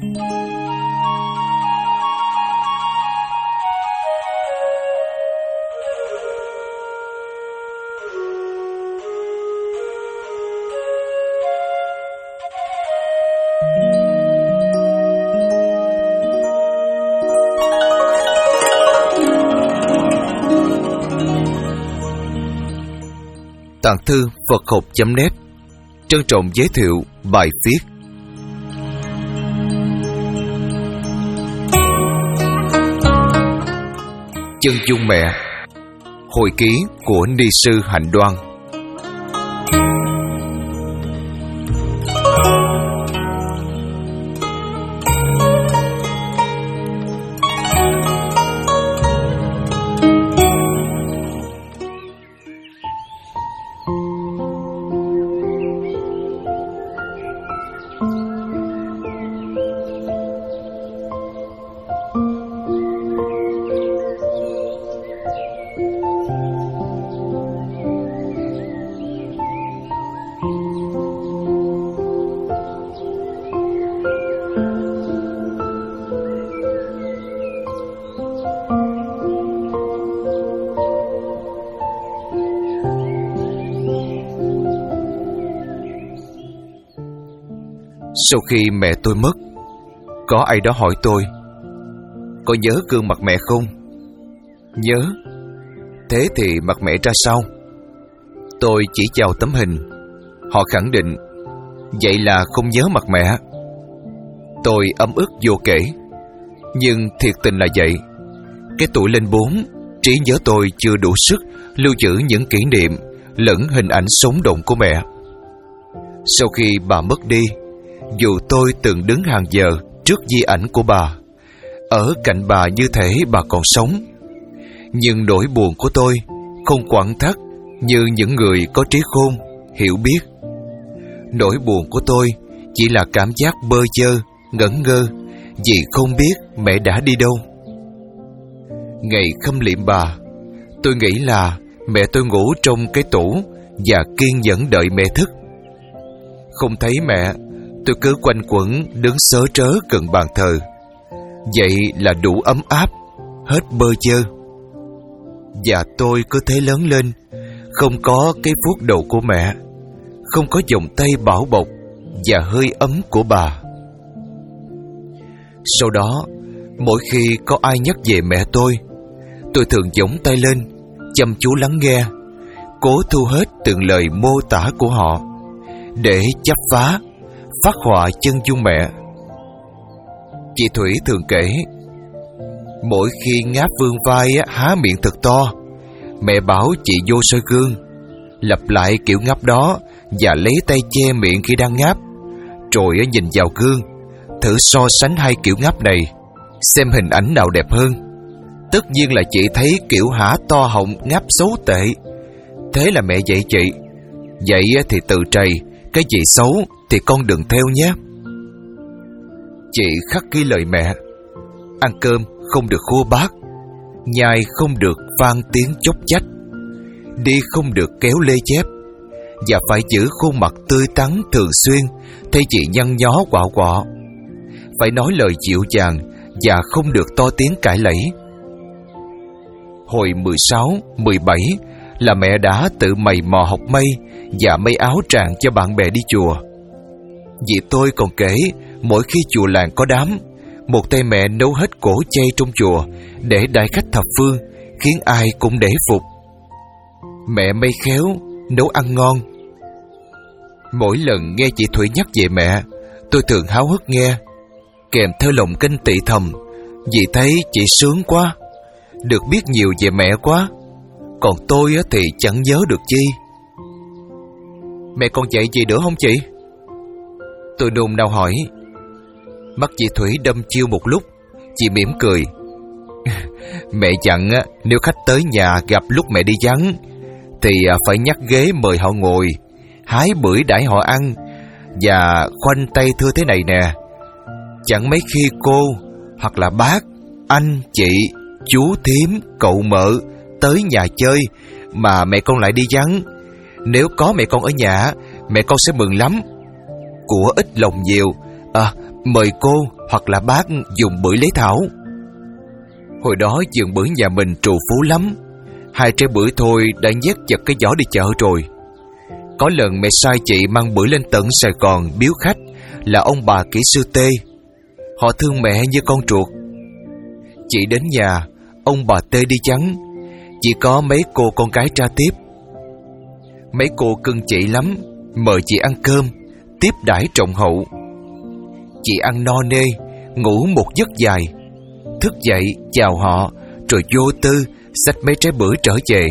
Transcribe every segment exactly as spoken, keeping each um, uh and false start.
Tạng thư Phật học chấm net trân trọng giới thiệu bài viết Chân dung mẹ, hồi ký của ni sư Hạnh Đoan. Sau khi mẹ tôi mất, có ai đó hỏi tôi: "Có nhớ gương mặt mẹ không?" "Nhớ." "Thế thì mặt mẹ ra sao?" Tôi chỉ vào tấm hình. Họ khẳng định: "Vậy là không nhớ mặt mẹ." Tôi ấm ức vô kể. Nhưng thiệt tình là vậy. Cái tuổi lên bốn, trí nhớ tôi chưa đủ sức lưu giữ những kỷ niệm lẫn hình ảnh sống động của mẹ. Sau khi bà mất đi, dù tôi từng đứng hàng giờ trước di ảnh của bà, ở cạnh bà như thể bà còn sống, nhưng nỗi buồn của tôi không quặn thắt như những người có trí khôn, hiểu biết. Nỗi buồn của tôi chỉ là cảm giác bơ vơ, ngẩn ngơ vì không biết mẹ đã đi đâu. Ngày khâm liệm bà, tôi nghĩ là mẹ tôi ngủ trong cái tủ và kiên nhẫn đợi mẹ thức. Không thấy mẹ, tôi cứ quanh quẩn đứng sớ trớ gần bàn thờ. Vậy là đủ ấm áp, hết bơ vơ. Và tôi cứ thế lớn lên, không có cái vuốt đầu của mẹ, không có vòng tay bảo bọc và hơi ấm của bà. Sau đó, mỗi khi có ai nhắc về mẹ tôi, tôi thường giỗng tay lên, chăm chú lắng nghe, cố thu hết từng lời mô tả của họ để chắp vá, phát họa chân dung mẹ. Chị Thủy thường kể, mỗi khi ngáp vương vai há miệng thật to, mẹ bảo chị vô soi gương, lặp lại kiểu ngáp đó và lấy tay che miệng khi đang ngáp, rồi nhìn vào gương, thử so sánh hai kiểu ngáp này, xem hình ảnh nào đẹp hơn. Tất nhiên là chị thấy kiểu hả to họng ngáp xấu tệ. Thế là mẹ dạy chị, vậy thì tự trầy, cái gì xấu thì con đừng theo nhé. Chị khắc ghi lời mẹ: ăn cơm không được khô bát, nhai không được vang tiếng chốc chách, đi không được kéo lê chép, và phải giữ khuôn mặt tươi tắn thường xuyên, thay chị nhăn nhó quạo quọ. Phải nói lời dịu dàng và không được to tiếng cãi lẫy. Hồi mười sáu, mười bảy là mẹ đã tự mày mò học may và may áo tràng cho bạn bè đi chùa. Dì tôi còn kể, mỗi khi chùa làng có đám, một tay mẹ nấu hết cỗ chay trong chùa để đãi khách thập phương, khiến ai cũng nể phục. Mẹ may khéo, nấu ăn ngon. Mỗi lần nghe chị Thủy nhắc về mẹ, tôi thường háo hức nghe, kèm theo lòng kinh tị thầm, vì thấy chị sướng quá, được biết nhiều về mẹ quá. Còn tôi thì chẳng nhớ được chi. Mẹ còn dạy gì nữa không chị? Tôi nôn nao hỏi. Mắt chị Thủy đâm chiêu một lúc, chị mỉm cười. Mẹ dặn nếu khách tới nhà gặp lúc mẹ đi vắng thì phải nhắc ghế mời họ ngồi, hái bưởi đãi họ ăn, và khoanh tay thưa thế này nè: chẳng mấy khi cô hoặc là bác, anh, chị, chú, thím, cậu mợ tới nhà chơi mà mẹ con lại đi vắng. Nếu có mẹ con ở nhà, mẹ con sẽ mừng lắm. Của ít lòng nhiều, à, mời cô hoặc là bác dùng bưởi lấy thảo. Hồi đó vườn bưởi nhà mình trù phú lắm, hai trái bưởi thôi đã nhét chật cái giỏ đi chợ rồi. Có lần mẹ sai chị mang bưởi lên tận Sài Gòn biếu khách là ông bà kỹ sư Tê. Họ thương mẹ như con ruột. Chị đến nhà, ông bà Tê đi vắng, chỉ có mấy cô con gái ra tiếp. Mấy cô cưng chị lắm, mời chị ăn cơm, tiếp đãi trọng hậu. Chị ăn no nê, ngủ một giấc dài, thức dậy chào họ, rồi vô tư xách mấy trái bưởi trở về.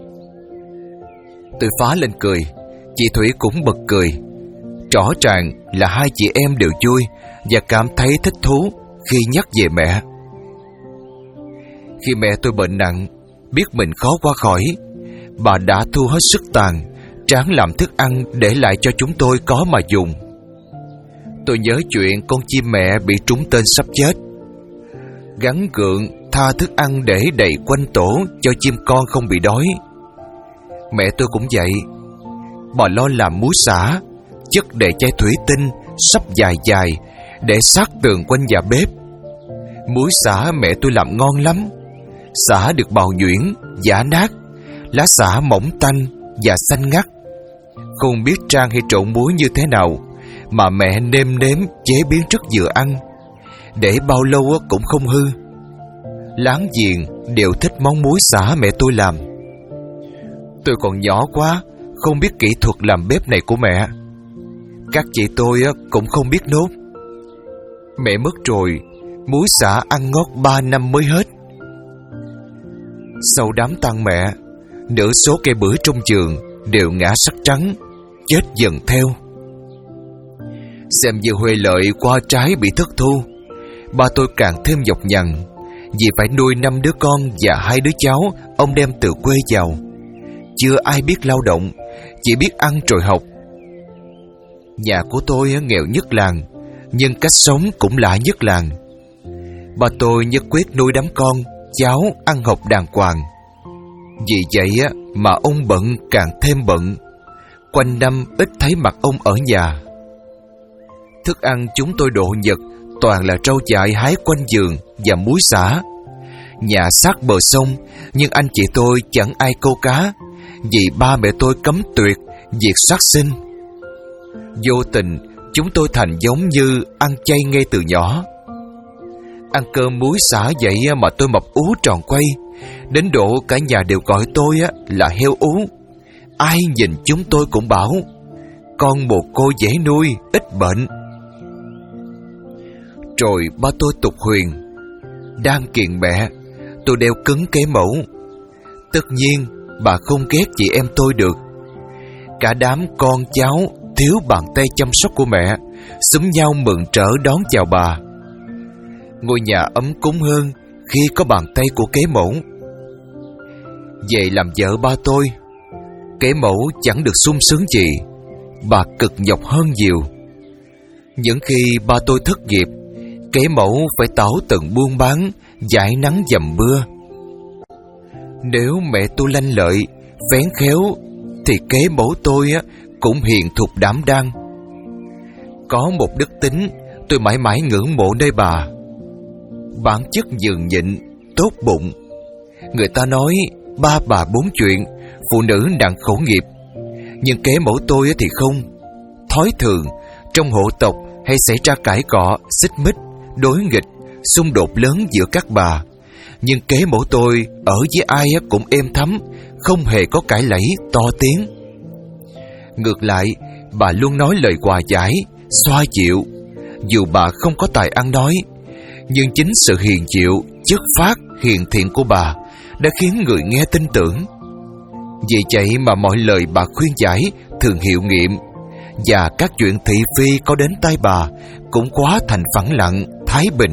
Tôi phá lên cười, chị Thủy cũng bật cười. Rõ ràng là hai chị em đều vui và cảm thấy thích thú khi nhắc về mẹ. Khi mẹ tôi bệnh nặng, biết mình khó qua khỏi, bà đã thu hết sức tàn, ráng làm thức ăn để lại cho chúng tôi có mà dùng. Tôi nhớ chuyện con chim mẹ bị trúng tên sắp chết, gắn gượng tha thức ăn để đầy quanh tổ cho chim con không bị đói. Mẹ tôi cũng vậy, bà lo làm muối xả, chất đầy chai thủy tinh sắp dài dài để sát tường quanh nhà bếp. Muối xả mẹ tôi làm ngon lắm, xả được bào nhuyễn, giã nát, lá xả mỏng tanh và xanh ngắt. Không biết rang hay trộn muối như thế nào mà mẹ nêm nếm chế biến rất vừa ăn, để bao lâu cũng không hư. Láng giềng đều thích món muối xả mẹ tôi làm. Tôi còn nhỏ quá, không biết kỹ thuật làm bếp này của mẹ. Các chị tôi cũng không biết nốt. Mẹ mất rồi, muối xả ăn ngót ba năm mới hết. Sau đám tang mẹ, nửa số cây bưởi trong vườn đều ngã sắc trắng, chết dần theo. Xem như huề lợi qua trái bị thất thu, ba tôi càng thêm nhọc nhằn vì phải nuôi năm đứa con và hai đứa cháu ông đem từ quê vào. Chưa ai biết lao động, chỉ biết ăn rồi học. Nhà của tôi nghèo nhất làng, nhưng cách sống cũng lạ nhất làng. Ba tôi nhất quyết nuôi đám con, cháu ăn học đàng hoàng. Vì vậy mà ông bận càng thêm bận, quanh năm ít thấy mặt ông ở nhà. Thức ăn chúng tôi độ nhật toàn là rau dại hái quanh vườn và muối xả. Nhà sát bờ sông, nhưng anh chị tôi chẳng ai câu cá, vì ba mẹ tôi cấm tuyệt việc sát sinh. Vô tình chúng tôi thành giống như ăn chay ngay từ nhỏ. Ăn cơm muối xả vậy mà tôi mập ú tròn quay, đến độ cả nhà đều gọi tôi là heo ú. Ai nhìn chúng tôi cũng bảo con mồ côi dễ nuôi, ít bệnh. Rồi ba tôi tục huyền, đang kiền mẹ, tôi đeo cứng kế mẫu. Tất nhiên bà không ghét chị em tôi được. Cả đám con cháu thiếu bàn tay chăm sóc của mẹ xúm nhau mừng trở đón chào bà. Ngôi nhà ấm cúng hơn khi có bàn tay của kế mẫu. Về làm vợ ba tôi, kế mẫu chẳng được sung sướng gì, bà cực nhọc hơn nhiều. Những khi ba tôi thất nghiệp, kế mẫu phải tảo tận buôn bán, dãi nắng dầm mưa. Nếu mẹ tôi lanh lợi, vén khéo, thì kế mẫu tôi cũng hiền thục đảm đang. Có một đức tính tôi mãi mãi ngưỡng mộ nơi bà. Bản chất nhường nhịn, tốt bụng. Người ta nói ba bà bốn chuyện, phụ nữ nặng khẩu nghiệp. Nhưng kế mẫu tôi thì không. Thói thường, trong hộ tộc hay xảy ra cãi cọ, xích mích, đối nghịch, xung đột lớn giữa các bà, nhưng kế mẫu tôi ở với ai cũng êm thấm, không hề có cãi lẫy to tiếng. Ngược lại, bà luôn nói lời hòa giải, xoa dịu. Dù bà không có tài ăn nói, nhưng chính sự hiền dịu, chất phác, hiền thiện của bà đã khiến người nghe tin tưởng. Vì vậy mà mọi lời bà khuyên giải thường hiệu nghiệm, và các chuyện thị phi có đến tai bà cũng quá thành phẳng lặng, thái bình.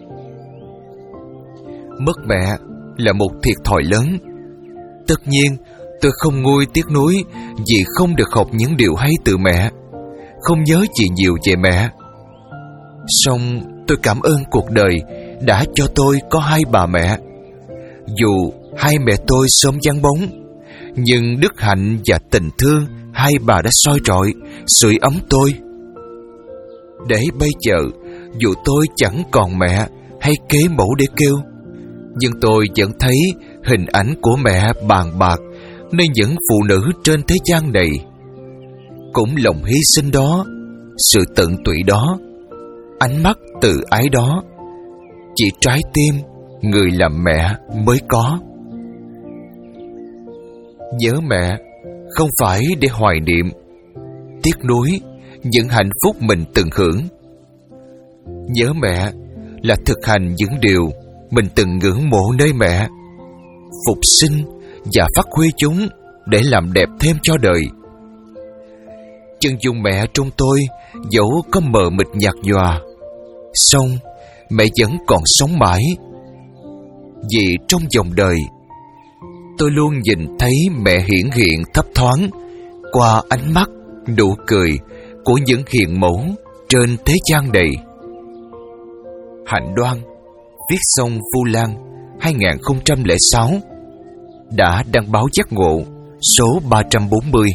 Mất mẹ là một thiệt thòi lớn. Tất nhiên tôi không nguôi tiếc nuối vì không được học những điều hay từ mẹ, không nhớ gì nhiều về mẹ. Song tôi cảm ơn cuộc đời đã cho tôi có hai bà mẹ. Dù hai mẹ tôi sớm vắng bóng, nhưng đức hạnh và tình thương hai bà đã soi rọi, sưởi ấm tôi. Để bây giờ, Dù tôi chẳng còn mẹ hay kế mẫu để kêu, nhưng tôi vẫn thấy hình ảnh của mẹ bàn bạc nơi những phụ nữ trên thế gian này. Cũng lòng hy sinh đó, sự tận tụy đó, ánh mắt từ ái đó, chỉ trái tim người làm mẹ mới có. Nhớ mẹ không phải để hoài niệm, tiếc nuối những hạnh phúc mình từng hưởng. Nhớ mẹ là thực hành những điều mình từng ngưỡng mộ nơi mẹ, phục sinh và phát huy chúng để làm đẹp thêm cho đời. Chân dung mẹ trong tôi dẫu có mờ mịt nhạt nhòa, song mẹ vẫn còn sống mãi. Vì trong dòng đời, tôi luôn nhìn thấy mẹ hiển hiện thấp thoáng qua ánh mắt, nụ cười của những hiền mẫu trên thế gian này. Hạnh Đoan, viết xong Vu Lan hai không không sáu, đã đăng báo giác ngộ số ba trăm bốn mươi.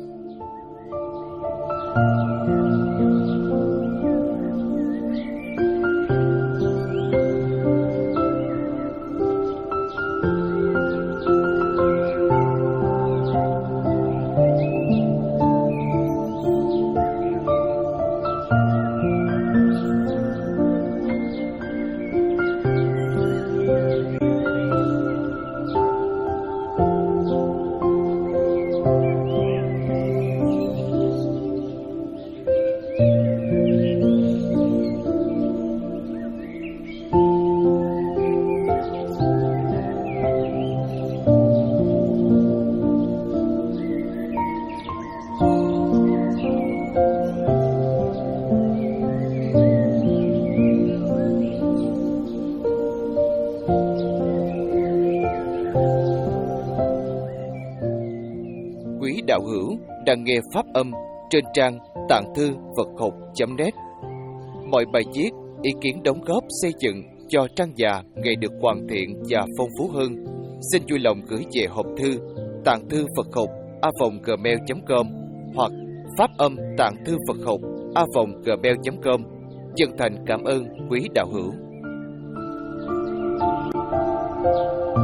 Quý đạo hữu đang nghe pháp âm trên trang tạng thư Phật học chấm net. Mọi bài viết, ý kiến đóng góp xây dựng cho trang già ngày được hoàn thiện và phong phú hơn, xin vui lòng gửi về hộp thư tạng thư Phật học a vòng gmail chấm com hoặc pháp âm tạng thư Phật học a vòng gmail chấm com. Chân thành cảm ơn quý đạo hữu.